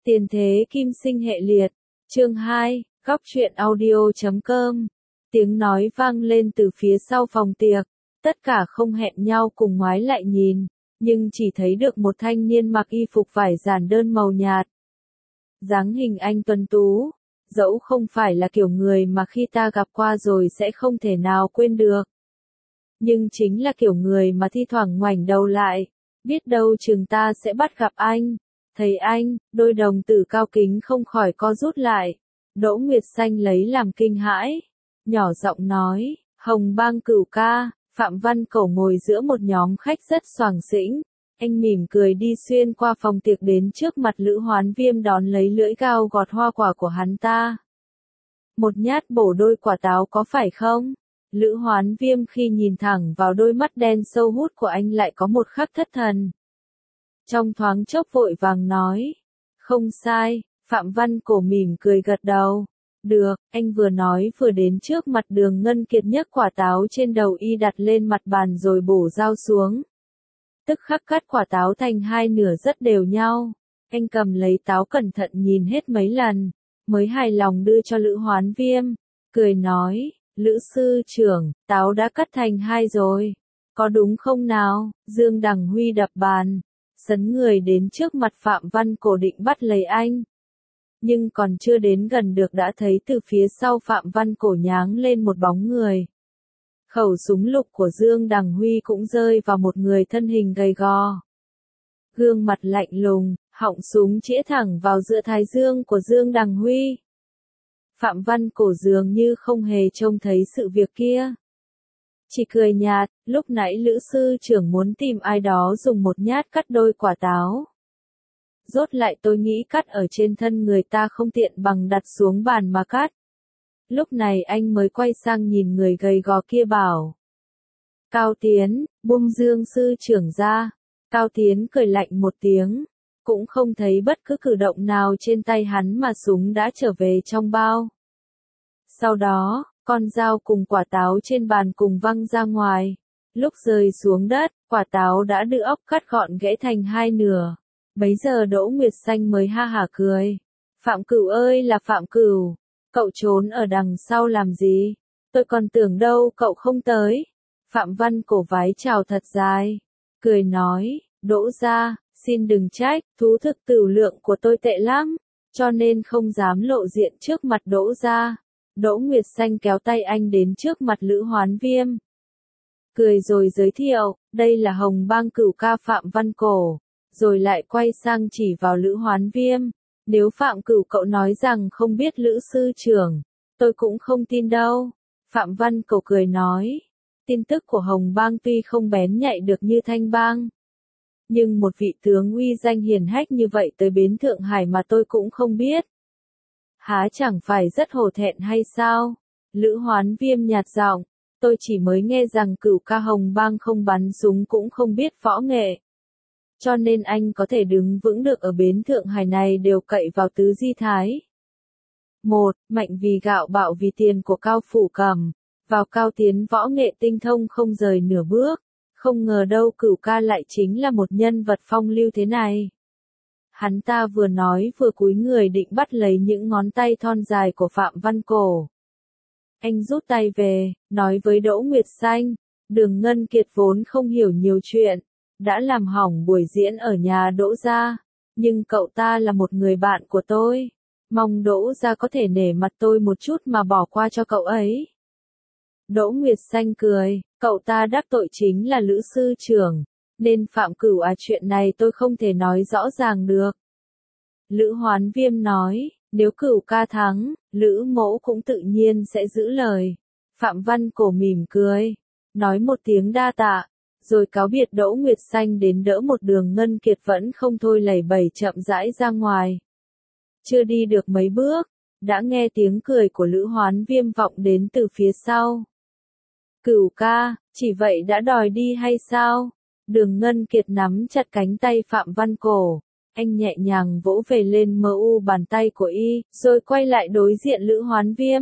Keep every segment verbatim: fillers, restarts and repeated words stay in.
Tiền thế kim sinh hệ liệt, chương hai, góc truyện audio chấm com. Tiếng nói vang lên từ phía sau phòng tiệc, tất cả không hẹn nhau cùng ngoái lại nhìn, nhưng chỉ thấy được một thanh niên mặc y phục vải giản đơn màu nhạt. Dáng hình anh tuấn tú, dẫu không phải là kiểu người mà khi ta gặp qua rồi sẽ không thể nào quên được. Nhưng chính là kiểu người mà thi thoảng ngoảnh đầu lại, biết đâu chừng ta sẽ bắt gặp anh. Thấy anh, đôi đồng tử cao kính không khỏi co rút lại. Đỗ Nguyệt Xanh lấy làm kinh hãi, nhỏ giọng nói, Hồng Bang Cửu ca. Phạm Văn Cẩu ngồi giữa một nhóm khách rất xoàng xĩnh, anh mỉm cười đi xuyên qua phòng tiệc đến trước mặt Lữ Hoán Viêm đón lấy lưỡi dao gọt hoa quả của hắn ta. Một nhát bổ đôi quả táo có phải không? Lữ Hoán Viêm khi nhìn thẳng vào đôi mắt đen sâu hút của anh lại có một khắc thất thần. Trong thoáng chốc vội vàng nói, không sai. Phạm Văn Cẩu mỉm cười gật đầu. Được, anh vừa nói vừa đến trước mặt Đường Ngân Kiệt nhấc quả táo trên đầu y đặt lên mặt bàn rồi bổ dao xuống. Tức khắc cắt quả táo thành hai nửa rất đều nhau. Anh cầm lấy táo cẩn thận nhìn hết mấy lần, mới hài lòng đưa cho Lữ Hoán Viêm, cười nói, Lữ sư trưởng, táo đã cắt thành hai rồi, có đúng không nào? Dương Đằng Huy đập bàn, sấn người đến trước mặt Phạm Văn Cẩu định bắt lấy anh. Nhưng còn chưa đến gần được đã thấy từ phía sau Phạm Văn Cẩu nháng lên một bóng người. Khẩu súng lục của Dương Đằng Huy cũng rơi vào một người thân hình gầy gò. Gương mặt lạnh lùng, họng súng chĩa thẳng vào giữa thái dương của Dương Đằng Huy. Phạm Văn Cẩu dường như không hề trông thấy sự việc kia. Chỉ cười nhạt, lúc nãy Lữ sư trưởng muốn tìm ai đó dùng một nhát cắt đôi quả táo. Rốt lại tôi nghĩ cắt ở trên thân người ta không tiện bằng đặt xuống bàn mà cắt. Lúc này anh mới quay sang nhìn người gầy gò kia bảo. Cao Tiến, buông Dương sư trưởng ra. Cao Tiến cười lạnh một tiếng, cũng không thấy bất cứ cử động nào trên tay hắn mà súng đã trở về trong bao. Sau đó, con dao cùng quả táo trên bàn cùng văng ra ngoài. Lúc rơi xuống đất, quả táo đã được óc cắt gọn gãy thành hai nửa. Bấy giờ Đỗ Nguyệt Xanh mới ha hả cười. Phạm Cửu ơi là Phạm Cửu, cậu trốn ở đằng sau làm gì? Tôi còn tưởng đâu cậu không tới. Phạm Văn Cẩu vái chào thật dài, cười nói, Đỗ gia, xin đừng trách, thú thực tửu lượng của tôi tệ lắm, cho nên không dám lộ diện trước mặt Đỗ gia. Đỗ Nguyệt Xanh kéo tay anh đến trước mặt Lữ Hoán Viêm. Cười rồi giới thiệu, đây là Hồng Bang Cửu ca Phạm Văn Cẩu. Rồi lại quay sang chỉ vào Lữ Hoán Viêm, nếu Phạm Cửu cậu nói rằng không biết Lữ sư trưởng, tôi cũng không tin đâu. Phạm Văn Cẩu cười nói, tin tức của Hồng Bang tuy không bén nhạy được như Thanh Bang, nhưng một vị tướng uy danh hiển hách như vậy tới bến Thượng Hải mà tôi cũng không biết. Há chẳng phải rất hổ thẹn hay sao? Lữ Hoán Viêm nhạt giọng, tôi chỉ mới nghe rằng Cửu ca Hồng Bang không bắn súng cũng không biết võ nghệ. Cho nên anh có thể đứng vững được ở bến Thượng Hải này đều cậy vào tứ di thái. Một, mạnh vì gạo bạo vì tiền của Cao Phủ Cầm, vào Cao Tiến võ nghệ tinh thông không rời nửa bước, không ngờ đâu Cửu ca lại chính là một nhân vật phong lưu thế này. Hắn ta vừa nói vừa cúi người định bắt lấy những ngón tay thon dài của Phạm Văn Cẩu. Anh rút tay về, nói với Đỗ Nguyệt Xanh, Đường Ngân Kiệt vốn không hiểu nhiều chuyện, đã làm hỏng buổi diễn ở nhà Đỗ gia, nhưng cậu ta là một người bạn của tôi, mong Đỗ gia có thể nể mặt tôi một chút mà bỏ qua cho cậu ấy. Đỗ Nguyệt Xanh cười, cậu ta đắc tội chính là Lữ sư trưởng, nên Phạm Cửu à chuyện này tôi không thể nói rõ ràng được. Lữ Hoán Viêm nói, nếu Cửu ca thắng, Lữ mẫu cũng tự nhiên sẽ giữ lời. Phạm Văn Cẩu mỉm cười, nói một tiếng đa tạ. Rồi cáo biệt Đỗ Nguyệt Xanh đến đỡ một Đường Ngân Kiệt vẫn không thôi lẩy bẩy chậm rãi ra ngoài. Chưa đi được mấy bước, đã nghe tiếng cười của Lữ Hoán Viêm vọng đến từ phía sau. Cửu ca, chỉ vậy đã đòi đi hay sao? Đường Ngân Kiệt nắm chặt cánh tay Phạm Văn Cẩu, anh nhẹ nhàng vỗ về lên mờ u bàn tay của y, rồi quay lại đối diện Lữ Hoán Viêm.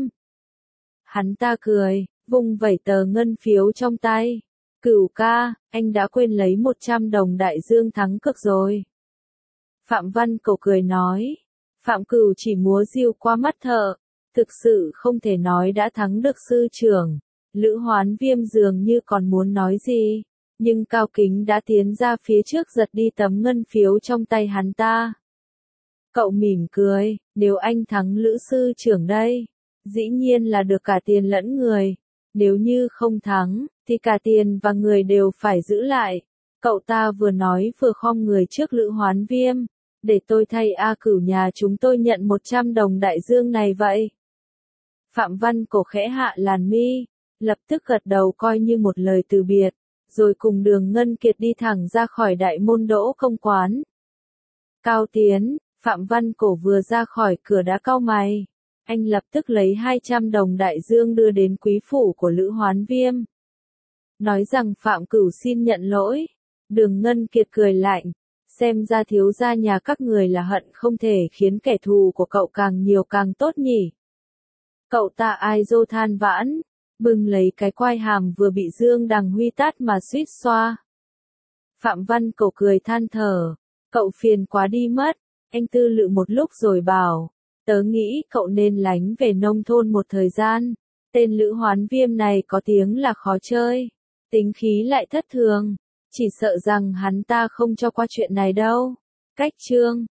Hắn ta cười, vung vẩy tờ ngân phiếu trong tay. Cửu ca, anh đã quên lấy một trăm đồng đại dương thắng cực rồi. Phạm Văn Cẩu cười nói, Phạm Cửu chỉ múa diêu qua mắt thợ, thực sự không thể nói đã thắng được sư trưởng. Lữ Hoán Viêm dường như còn muốn nói gì, nhưng Cao Kính đã tiến ra phía trước giật đi tấm ngân phiếu trong tay hắn ta. Cậu mỉm cười, nếu anh thắng Lữ sư trưởng đây, dĩ nhiên là được cả tiền lẫn người. Nếu như không thắng, thì cả tiền và người đều phải giữ lại. Cậu ta vừa nói vừa khom người trước Lữ Hoán Viêm. Để tôi thay A Cửu nhà chúng tôi nhận một trăm đồng đại dương này vậy. Phạm Văn Cổ khẽ hạ làn mi, lập tức gật đầu coi như một lời từ biệt, rồi cùng Đường Ngân Kiệt đi thẳng ra khỏi đại môn Đỗ Công quán. Cao Tiến, Phạm Văn Cổ vừa ra khỏi cửa đã cau mày. Anh lập tức lấy hai trăm đồng đại dương đưa đến quý phủ của Lữ Hoán Viêm. Nói rằng Phạm Cửu xin nhận lỗi. Đường Ngân Kiệt cười lạnh. Xem ra thiếu gia nhà các người là hận không thể khiến kẻ thù của cậu càng nhiều càng tốt nhỉ. Cậu ta ai dô than vãn, bưng lấy cái quai hàm vừa bị Dương Đằng Huy tát mà suýt xoa. Phạm Văn Cổ cười than thở, cậu phiền quá đi mất, anh tư lự một lúc rồi bảo, tớ nghĩ cậu nên lánh về nông thôn một thời gian, tên Lữ Hoán Viêm này có tiếng là khó chơi, tính khí lại thất thường, chỉ sợ rằng hắn ta không cho qua chuyện này đâu. Cách chương